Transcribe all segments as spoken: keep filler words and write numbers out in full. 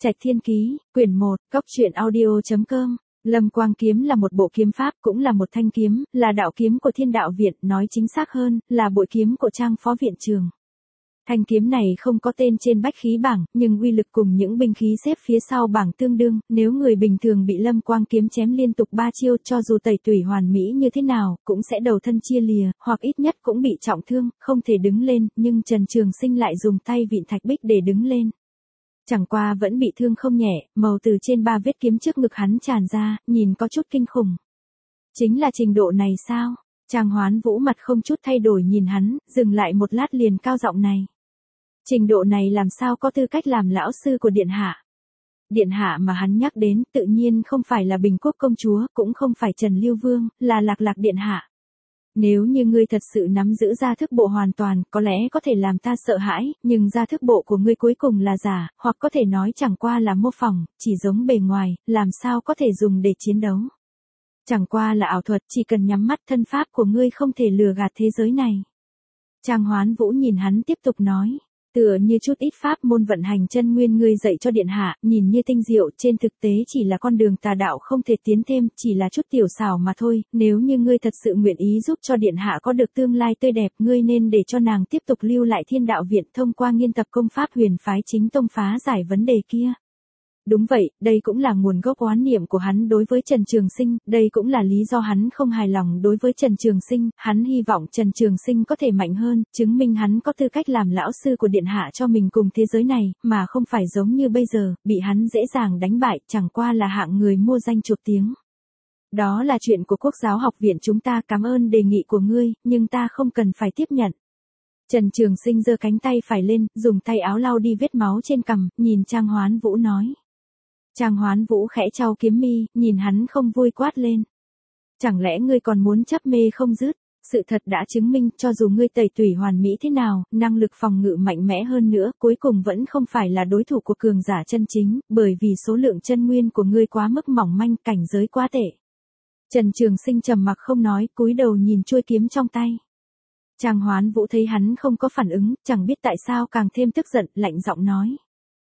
Trạch Thiên Ký, quyển một, cốc truyện audio chấm com. Lâm Quang kiếm là một bộ kiếm pháp, cũng là một thanh kiếm, là đạo kiếm của Thiên Đạo Viện, nói chính xác hơn, là bội kiếm của Trang Phó Viện Trường. Thanh kiếm này không có tên trên bách khí bảng, nhưng uy lực cùng những binh khí xếp phía sau bảng tương đương, nếu người bình thường bị Lâm Quang kiếm chém liên tục ba chiêu, cho dù tẩy tủy hoàn mỹ như thế nào, cũng sẽ đầu thân chia lìa, hoặc ít nhất cũng bị trọng thương, không thể đứng lên, nhưng Trần Trường Sinh lại dùng tay vịn thạch bích để đứng lên. Chẳng qua vẫn bị thương không nhẹ, màu từ trên ba vết kiếm trước ngực hắn tràn ra, nhìn có chút kinh khủng. Chính là trình độ này sao? Trang Hoán Vũ mặt không chút thay đổi nhìn hắn, dừng lại một lát liền cao giọng này. Trình độ này làm sao có tư cách làm lão sư của Điện Hạ? Điện Hạ mà hắn nhắc đến tự nhiên không phải là Bình Quốc công chúa, cũng không phải Trần Lưu Vương, là Lạc Lạc Điện Hạ. Nếu như ngươi thật sự nắm giữ gia thức bộ hoàn toàn, có lẽ có thể làm ta sợ hãi, nhưng gia thức bộ của ngươi cuối cùng là giả, hoặc có thể nói chẳng qua là mô phỏng, chỉ giống bề ngoài, làm sao có thể dùng để chiến đấu. Chẳng qua là ảo thuật, chỉ cần nhắm mắt thân pháp của ngươi không thể lừa gạt thế giới này. Trang Hoán Vũ nhìn hắn tiếp tục nói. Tựa như chút ít pháp môn vận hành chân nguyên ngươi dạy cho Điện Hạ, nhìn như tinh diệu, trên thực tế chỉ là con đường tà đạo không thể tiến thêm, chỉ là chút tiểu xảo mà thôi, nếu như ngươi thật sự nguyện ý giúp cho Điện Hạ có được tương lai tươi đẹp, ngươi nên để cho nàng tiếp tục lưu lại Thiên Đạo Viện thông qua nghiên tập công pháp huyền phái chính tông phá giải vấn đề kia. Đúng vậy, đây cũng là nguồn gốc oán niệm của hắn đối với Trần Trường Sinh, đây cũng là lý do hắn không hài lòng đối với Trần Trường Sinh, hắn hy vọng Trần Trường Sinh có thể mạnh hơn, chứng minh hắn có tư cách làm lão sư của Điện Hạ cho mình cùng thế giới này, mà không phải giống như bây giờ, bị hắn dễ dàng đánh bại, chẳng qua là hạng người mua danh chuộc tiếng. Đó là chuyện của Quốc giáo học viện chúng ta, cảm ơn đề nghị của ngươi, nhưng ta không cần phải tiếp nhận. Trần Trường Sinh giơ cánh tay phải lên, dùng tay áo lau đi vết máu trên cằm, nhìn Trang Hoán Vũ nói. Trang Hoán Vũ khẽ chau kiếm mi, nhìn hắn không vui quát lên. Chẳng lẽ ngươi còn muốn chấp mê không dứt? Sự thật đã chứng minh, cho dù ngươi tẩy tủy hoàn mỹ thế nào, năng lực phòng ngự mạnh mẽ hơn nữa, cuối cùng vẫn không phải là đối thủ của cường giả chân chính, bởi vì số lượng chân nguyên của ngươi quá mức mỏng manh, cảnh giới quá tệ. Trần Trường Sinh trầm mặc không nói, cúi đầu nhìn chuôi kiếm trong tay. Trang Hoán Vũ thấy hắn không có phản ứng, chẳng biết tại sao càng thêm tức giận, lạnh giọng nói.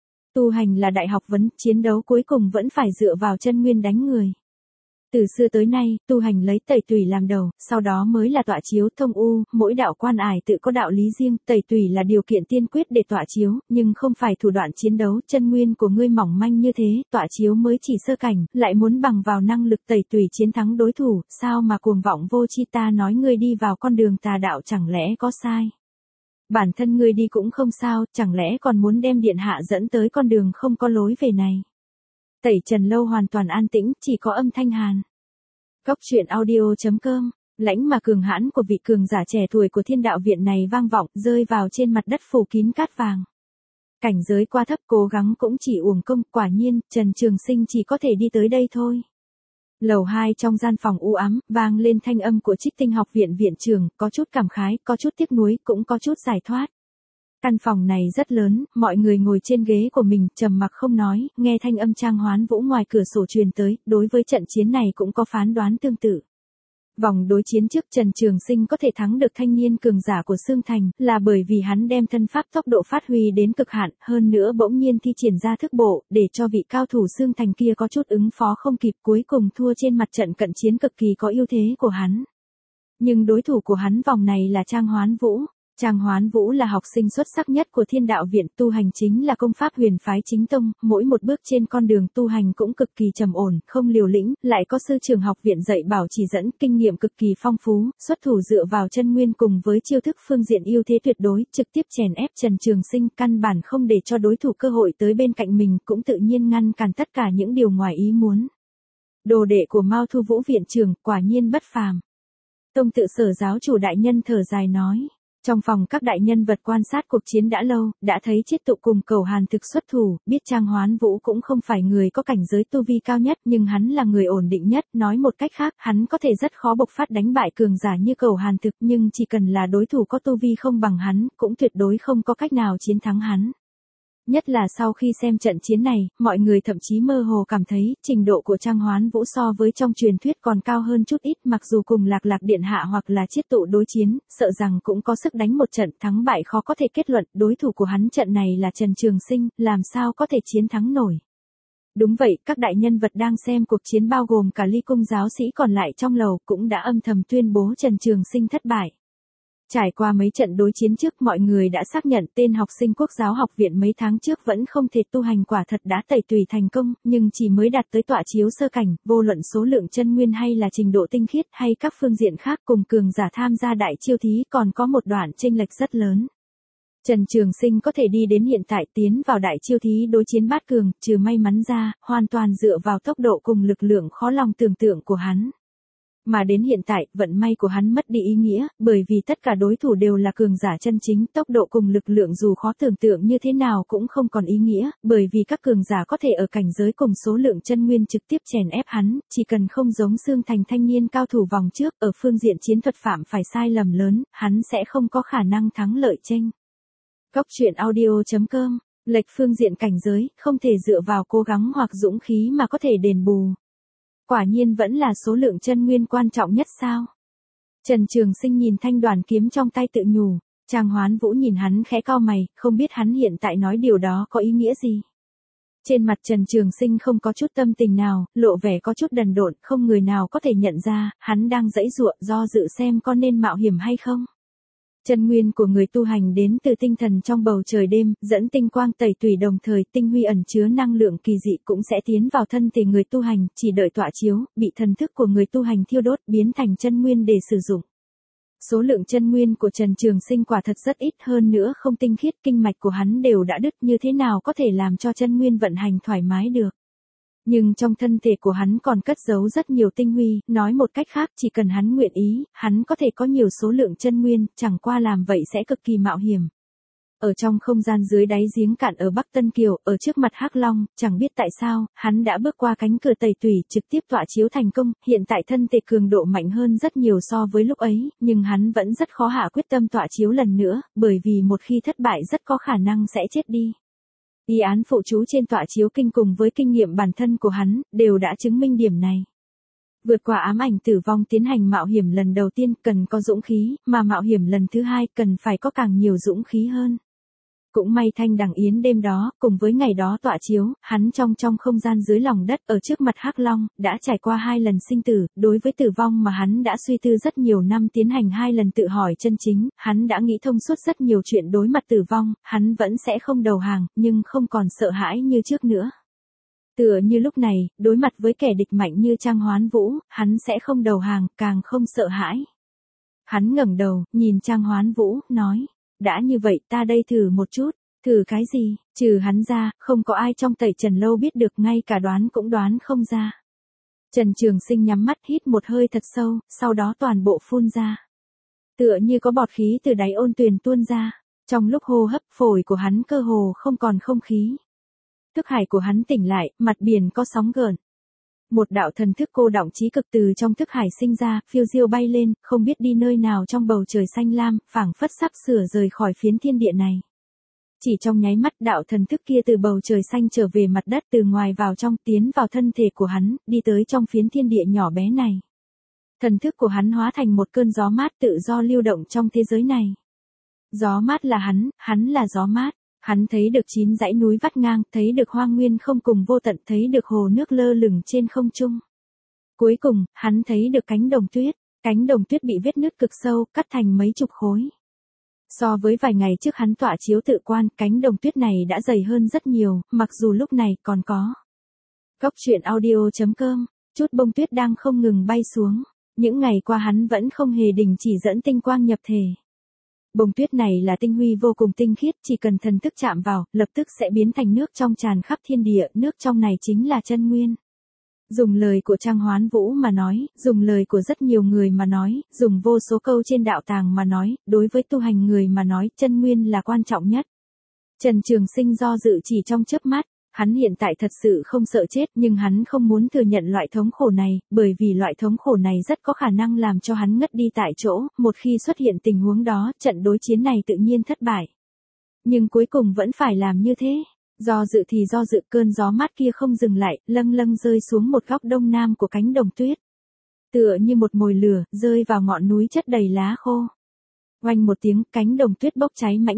Tu hành là đại học vấn, chiến đấu cuối cùng vẫn phải dựa vào chân nguyên đánh người. Từ xưa tới nay, tu hành lấy tẩy tủy làm đầu, sau đó mới là tọa chiếu thông u, mỗi đạo quan ải tự có đạo lý riêng, tẩy tủy là điều kiện tiên quyết để tọa chiếu, nhưng không phải thủ đoạn chiến đấu, chân nguyên của ngươi mỏng manh như thế, tọa chiếu mới chỉ sơ cảnh, lại muốn bằng vào năng lực tẩy tủy chiến thắng đối thủ, sao mà cuồng vọng vô chi, ta nói ngươi đi vào con đường tà đạo chẳng lẽ có sai? Bản thân ngươi đi cũng không sao, chẳng lẽ còn muốn đem Điện Hạ dẫn tới con đường không có lối về này. Tẩy Trần Lâu hoàn toàn an tĩnh, chỉ có âm thanh hàn. Cốc truyện audio chấm com, lãnh mà cường hãn của vị cường giả trẻ tuổi của Thiên Đạo Viện này vang vọng, rơi vào trên mặt đất phủ kín cát vàng. Cảnh giới quá thấp, cố gắng cũng chỉ uổng công, quả nhiên, Trần Trường Sinh chỉ có thể đi tới đây thôi. Lầu hai trong gian phòng u ám, vang lên thanh âm của Trích Tinh học viện viện trưởng, có chút cảm khái, có chút tiếc nuối, cũng có chút giải thoát. Căn phòng này rất lớn, mọi người ngồi trên ghế của mình, trầm mặc không nói, nghe thanh âm Trang Hoán Vũ ngoài cửa sổ truyền tới, đối với trận chiến này cũng có phán đoán tương tự. Vòng đối chiến trước Trần Trường Sinh có thể thắng được thanh niên cường giả của Sương Thành, là bởi vì hắn đem thân pháp tốc độ phát huy đến cực hạn, hơn nữa bỗng nhiên thi triển ra thức bộ, để cho vị cao thủ Sương Thành kia có chút ứng phó không kịp, cuối cùng thua trên mặt trận cận chiến cực kỳ có ưu thế của hắn. Nhưng đối thủ của hắn vòng này là Trang Hoán Vũ. Trang Hoán Vũ là học sinh xuất sắc nhất của Thiên Đạo Viện, tu hành chính là công pháp huyền phái chính tông, mỗi một bước trên con đường tu hành cũng cực kỳ trầm ổn, không liều lĩnh, lại có sư trường học viện dạy bảo chỉ dẫn, kinh nghiệm cực kỳ phong phú, xuất thủ dựa vào chân nguyên cùng với chiêu thức phương diện ưu thế tuyệt đối, trực tiếp chèn ép Trần Trường Sinh, căn bản không để cho đối thủ cơ hội tới bên cạnh mình, cũng tự nhiên ngăn cản tất cả những điều ngoài ý muốn. Đồ đệ của Mao Thu Vũ viện trưởng, quả nhiên bất phàm. Tông tự Sở giáo chủ đại nhân thở dài nói. Trong phòng các đại nhân vật quan sát cuộc chiến đã lâu, đã thấy Chiết Tụ cùng Cầu Hàn thực xuất thủ, biết Trang Hoán Vũ cũng không phải người có cảnh giới tu vi cao nhất, nhưng hắn là người ổn định nhất, nói một cách khác, hắn có thể rất khó bộc phát đánh bại cường giả như Cầu Hàn thực, nhưng chỉ cần là đối thủ có tu vi không bằng hắn, cũng tuyệt đối không có cách nào chiến thắng hắn. Nhất là sau khi xem trận chiến này, mọi người thậm chí mơ hồ cảm thấy, trình độ của Trang Hoán Vũ so với trong truyền thuyết còn cao hơn chút ít, mặc dù cùng Lạc Lạc Điện Hạ hoặc là Chiết Tụ đối chiến, sợ rằng cũng có sức đánh một trận, thắng bại khó có thể kết luận, đối thủ của hắn trận này là Trần Trường Sinh, làm sao có thể chiến thắng nổi. Đúng vậy, các đại nhân vật đang xem cuộc chiến bao gồm cả ly cung giáo sĩ còn lại trong lầu cũng đã âm thầm tuyên bố Trần Trường Sinh thất bại. Trải qua mấy trận đối chiến trước, mọi người đã xác nhận tên học sinh Quốc giáo học viện mấy tháng trước vẫn không thể tu hành quả thật đã tẩy tùy thành công, nhưng chỉ mới đạt tới tọa chiếu sơ cảnh, vô luận số lượng chân nguyên hay là trình độ tinh khiết hay các phương diện khác cùng cường giả tham gia đại chiêu thí còn có một đoạn chênh lệch rất lớn. Trần Trường Sinh có thể đi đến hiện tại tiến vào đại chiêu thí đối chiến bát cường, trừ may mắn ra, hoàn toàn dựa vào tốc độ cùng lực lượng khó lòng tưởng tượng của hắn. Mà đến hiện tại, vận may của hắn mất đi ý nghĩa, bởi vì tất cả đối thủ đều là cường giả chân chính, tốc độ cùng lực lượng dù khó tưởng tượng như thế nào cũng không còn ý nghĩa, bởi vì các cường giả có thể ở cảnh giới cùng số lượng chân nguyên trực tiếp chèn ép hắn, chỉ cần không giống Sương Thành thanh niên cao thủ vòng trước, ở phương diện chiến thuật phạm phải sai lầm lớn, hắn sẽ không có khả năng thắng lợi chênh. Góc truyện audio chấm com, lệch phương diện cảnh giới, không thể dựa vào cố gắng hoặc dũng khí mà có thể đền bù. Quả nhiên vẫn là số lượng chân nguyên quan trọng nhất sao? Trần Trường Sinh nhìn thanh đoàn kiếm trong tay tự nhủ, Trang Hoán Vũ nhìn hắn khẽ cau mày, không biết hắn hiện tại nói điều đó có ý nghĩa gì. Trên mặt Trần Trường Sinh không có chút tâm tình nào, lộ vẻ có chút đần độn, không người nào có thể nhận ra, hắn đang giãy giụa do dự xem có nên mạo hiểm hay không. Chân nguyên của người tu hành đến từ tinh thần trong bầu trời đêm, dẫn tinh quang tẩy tùy đồng thời tinh huy ẩn chứa năng lượng kỳ dị cũng sẽ tiến vào thân thể người tu hành, chỉ đợi tọa chiếu, bị thần thức của người tu hành thiêu đốt biến thành chân nguyên để sử dụng. Số lượng chân nguyên của Trần Trường Sinh quả thật rất ít, hơn nữa không tinh khiết, kinh mạch của hắn đều đã đứt, như thế nào có thể làm cho chân nguyên vận hành thoải mái được. Nhưng trong thân thể của hắn còn cất giấu rất nhiều tinh huy, nói một cách khác chỉ cần hắn nguyện ý, hắn có thể có nhiều số lượng chân nguyên, chẳng qua làm vậy sẽ cực kỳ mạo hiểm. Ở trong không gian dưới đáy giếng cạn ở Bắc Tân Kiều, ở trước mặt Hắc Long, chẳng biết tại sao, hắn đã bước qua cánh cửa tẩy tùy, trực tiếp tọa chiếu thành công, hiện tại thân thể cường độ mạnh hơn rất nhiều so với lúc ấy, nhưng hắn vẫn rất khó hạ quyết tâm tọa chiếu lần nữa, bởi vì một khi thất bại rất có khả năng sẽ chết đi. Y án phụ chú trên tọa chiếu kinh cùng với kinh nghiệm bản thân của hắn, đều đã chứng minh điểm này. Vượt qua ám ảnh tử vong tiến hành mạo hiểm lần đầu tiên cần có dũng khí, mà mạo hiểm lần thứ hai cần phải có càng nhiều dũng khí hơn. Cũng may Thanh Đằng Yến đêm đó, cùng với ngày đó tọa chiếu, hắn trong trong không gian dưới lòng đất ở trước mặt Hắc Long, đã trải qua hai lần sinh tử, đối với tử vong mà hắn đã suy tư rất nhiều năm tiến hành hai lần tự hỏi chân chính, hắn đã nghĩ thông suốt rất nhiều chuyện đối mặt tử vong, hắn vẫn sẽ không đầu hàng, nhưng không còn sợ hãi như trước nữa. Tựa như lúc này, đối mặt với kẻ địch mạnh như Trang Hoán Vũ, hắn sẽ không đầu hàng, càng không sợ hãi. Hắn ngẩng đầu, nhìn Trang Hoán Vũ, nói. Đã như vậy ta đây thử một chút, thử cái gì, trừ hắn ra, không có ai trong Tẩy Trần Lâu biết được, ngay cả đoán cũng đoán không ra. Trần Trường Sinh nhắm mắt hít một hơi thật sâu, sau đó toàn bộ phun ra. Tựa như có bọt khí từ đáy ôn tuyền tuôn ra, trong lúc hô hấp phổi của hắn cơ hồ không còn không khí. Thức hải của hắn tỉnh lại, mặt biển có sóng gợn. Một đạo thần thức cô đọng trí cực từ trong thức hải sinh ra, phiêu diêu bay lên, không biết đi nơi nào trong bầu trời xanh lam, phảng phất sắp sửa rời khỏi phiến thiên địa này. Chỉ trong nháy mắt đạo thần thức kia từ bầu trời xanh trở về mặt đất, từ ngoài vào trong, tiến vào thân thể của hắn, đi tới trong phiến thiên địa nhỏ bé này. Thần thức của hắn hóa thành một cơn gió mát tự do lưu động trong thế giới này. Gió mát là hắn, hắn là gió mát. Hắn thấy được chín dãy núi vắt ngang, thấy được hoang nguyên không cùng vô tận, thấy được hồ nước lơ lửng trên không trung. Cuối cùng, hắn thấy được cánh đồng tuyết, cánh đồng tuyết bị vết nứt cực sâu, cắt thành mấy chục khối. So với vài ngày trước hắn tọa chiếu tự quan, cánh đồng tuyết này đã dày hơn rất nhiều, mặc dù lúc này còn có. Góc truyện audio chấm com, chút bông tuyết đang không ngừng bay xuống, những ngày qua hắn vẫn không hề đình chỉ dẫn tinh quang nhập thể. Bông tuyết này là tinh huy vô cùng tinh khiết, chỉ cần thần thức chạm vào, lập tức sẽ biến thành nước trong tràn khắp thiên địa, nước trong này chính là chân nguyên. Dùng lời của Trang Hoán Vũ mà nói, dùng lời của rất nhiều người mà nói, dùng vô số câu trên đạo tàng mà nói, đối với tu hành người mà nói, chân nguyên là quan trọng nhất. Trần Trường Sinh do dự chỉ trong chớp mắt, hắn hiện tại thật sự không sợ chết, nhưng hắn không muốn thừa nhận loại thống khổ này, bởi vì loại thống khổ này rất có khả năng làm cho hắn ngất đi tại chỗ, một khi xuất hiện tình huống đó, trận đối chiến này tự nhiên thất bại. Nhưng cuối cùng vẫn phải làm như thế. Do dự thì do dự, cơn gió mát kia không dừng lại, lâng lâng rơi xuống một góc đông nam của cánh đồng tuyết. Tựa như một mồi lửa, rơi vào ngọn núi chất đầy lá khô. Oanh một tiếng, cánh đồng tuyết bốc cháy mãnh liệt.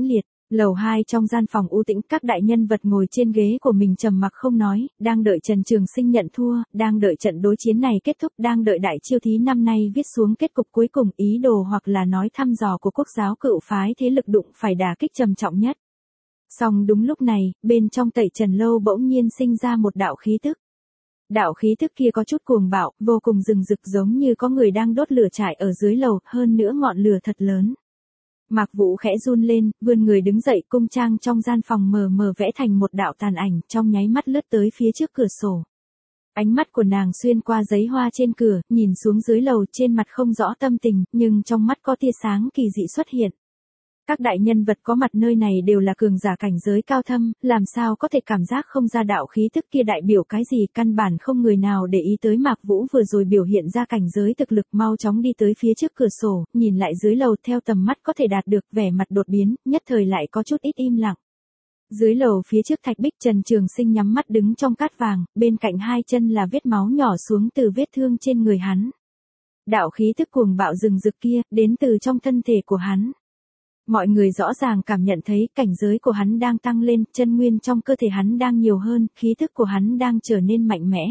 Lầu hai trong gian phòng u tĩnh, các đại nhân vật ngồi trên ghế của mình trầm mặc không nói, đang đợi Trần Trường Sinh nhận thua, đang đợi trận đối chiến này kết thúc, đang đợi đại chiêu thí năm nay viết xuống kết cục cuối cùng, ý đồ hoặc là nói thăm dò của quốc giáo cựu phái thế lực đụng phải đả kích trầm trọng nhất. Song đúng lúc này, bên trong Tẩy Trần Lâu bỗng nhiên sinh ra một đạo khí tức. Đạo khí tức kia có chút cuồng bạo, vô cùng rừng rực, giống như có người đang đốt lửa trại ở dưới lầu, hơn nữa ngọn lửa thật lớn. Mạc Vũ khẽ run lên, vươn người đứng dậy, cung trang trong gian phòng mờ mờ vẽ thành một đạo tàn ảnh, trong nháy mắt lướt tới phía trước cửa sổ. Ánh mắt của nàng xuyên qua giấy hoa trên cửa, nhìn xuống dưới lầu, trên mặt không rõ tâm tình, nhưng trong mắt có tia sáng kỳ dị xuất hiện. Các đại nhân vật có mặt nơi này đều là cường giả cảnh giới cao thâm, làm sao có thể cảm giác không ra đạo khí tức kia đại biểu cái gì, căn bản không người nào để ý tới Mạc Vũ vừa rồi biểu hiện ra cảnh giới thực lực, mau chóng đi tới phía trước cửa sổ, nhìn lại dưới lầu, theo tầm mắt có thể đạt được, vẻ mặt đột biến, nhất thời lại có chút ít im lặng. Dưới lầu phía trước thạch bích, Trần Trường Sinh nhắm mắt đứng trong cát vàng, bên cạnh hai chân là vết máu nhỏ xuống từ vết thương trên người hắn. Đạo khí tức cuồng bạo rừng rực kia, đến từ trong thân thể của hắn. Mọi người rõ ràng cảm nhận thấy cảnh giới của hắn đang tăng lên, chân nguyên trong cơ thể hắn đang nhiều hơn, khí thức của hắn đang trở nên mạnh mẽ.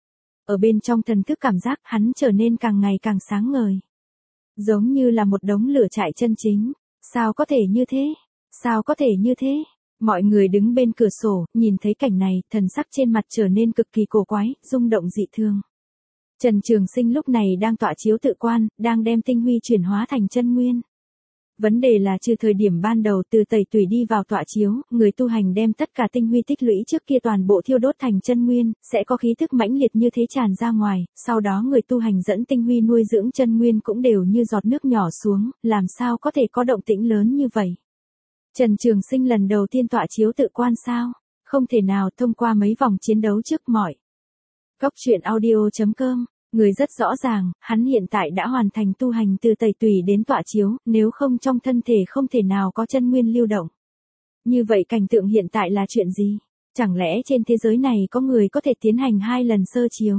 Ở bên trong thần thức cảm giác hắn trở nên càng ngày càng sáng ngời. Giống như là một đống lửa trại chân chính. Sao có thể như thế? Sao có thể như thế? Mọi người đứng bên cửa sổ, nhìn thấy cảnh này, thần sắc trên mặt trở nên cực kỳ cổ quái, rung động dị thường. Trần Trường Sinh lúc này đang tọa chiếu tự quan, đang đem tinh huy chuyển hóa thành chân nguyên. Vấn đề là trừ thời điểm ban đầu từ tẩy tủy đi vào tọa chiếu, người tu hành đem tất cả tinh huy tích lũy trước kia toàn bộ thiêu đốt thành chân nguyên, sẽ có khí thức mãnh liệt như thế tràn ra ngoài, sau đó người tu hành dẫn tinh huy nuôi dưỡng chân nguyên cũng đều như giọt nước nhỏ xuống, làm sao có thể có động tĩnh lớn như vậy. Trần Trường Sinh lần đầu tiên tọa chiếu tự quan sao? Không thể nào, thông qua mấy vòng chiến đấu trước mọi. Cốc truyện audio chấm com. Người rất rõ ràng, hắn hiện tại đã hoàn thành tu hành từ tẩy tủy đến tọa chiếu, nếu không trong thân thể không thể nào có chân nguyên lưu động. Như vậy cảnh tượng hiện tại là chuyện gì? Chẳng lẽ trên thế giới này có người có thể tiến hành hai lần sơ chiếu?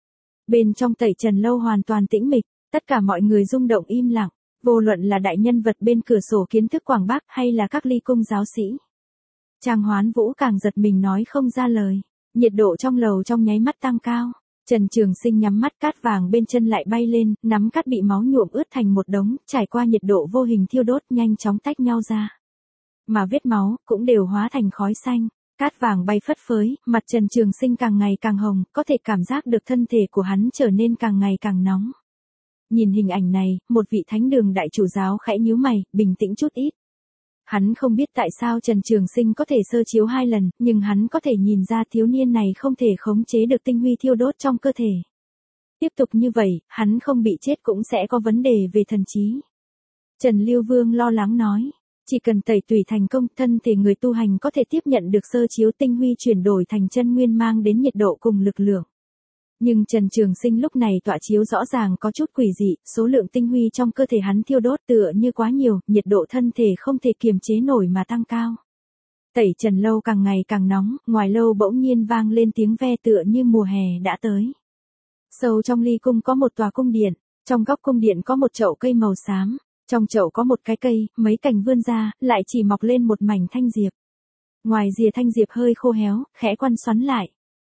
Bên trong Tẩy Trần Lâu hoàn toàn tĩnh mịch, tất cả mọi người rung động im lặng, vô luận là đại nhân vật bên cửa sổ kiến thức quảng bác hay là các ly cung giáo sĩ. Trang Hoán Vũ càng giật mình nói không ra lời, nhiệt độ trong lầu trong nháy mắt tăng cao. Trần Trường Sinh nhắm mắt, cát vàng bên chân lại bay lên, nắm cát bị máu nhuộm ướt thành một đống, trải qua nhiệt độ vô hình thiêu đốt nhanh chóng tách nhau ra. Mà vết máu cũng đều hóa thành khói xanh, cát vàng bay phất phới, mặt Trần Trường Sinh càng ngày càng hồng, có thể cảm giác được thân thể của hắn trở nên càng ngày càng nóng. Nhìn hình ảnh này, một vị thánh đường đại chủ giáo khẽ nhíu mày, bình tĩnh chút ít. Hắn không biết tại sao Trần Trường Sinh có thể sơ chiếu hai lần, nhưng hắn có thể nhìn ra thiếu niên này không thể khống chế được tinh huy thiêu đốt trong cơ thể. Tiếp tục như vậy, hắn không bị chết cũng sẽ có vấn đề về thần trí. Trần Lưu Vương lo lắng nói, chỉ cần tẩy tủy thành công, thân thể người tu hành có thể tiếp nhận được sơ chiếu tinh huy chuyển đổi thành chân nguyên mang đến nhiệt độ cùng lực lượng. Nhưng Trần Trường Sinh lúc này tọa chiếu rõ ràng có chút quỷ dị, số lượng tinh huy trong cơ thể hắn thiêu đốt tựa như quá nhiều, nhiệt độ thân thể không thể kiềm chế nổi mà tăng cao. Tẩy Trần Lâu càng ngày càng nóng, ngoài lâu bỗng nhiên vang lên tiếng ve tựa như mùa hè đã tới. Sâu trong ly cung có một tòa cung điện, trong góc cung điện có một chậu cây màu xám, trong chậu có một cái cây, mấy cành vươn ra, lại chỉ mọc lên một mảnh thanh diệp. Ngoài rìa thanh diệp hơi khô héo, khẽ quăn xoắn lại.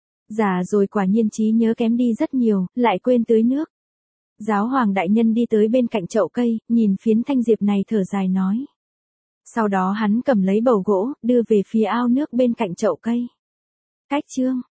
Già rồi quả nhiên trí nhớ kém đi rất nhiều, lại quên tưới nước. Giáo hoàng đại nhân đi tới bên cạnh chậu cây, nhìn phiến thanh diệp này thở dài nói. Sau đó hắn cầm lấy bầu gỗ, đưa về phía ao nước bên cạnh chậu cây. Cách chương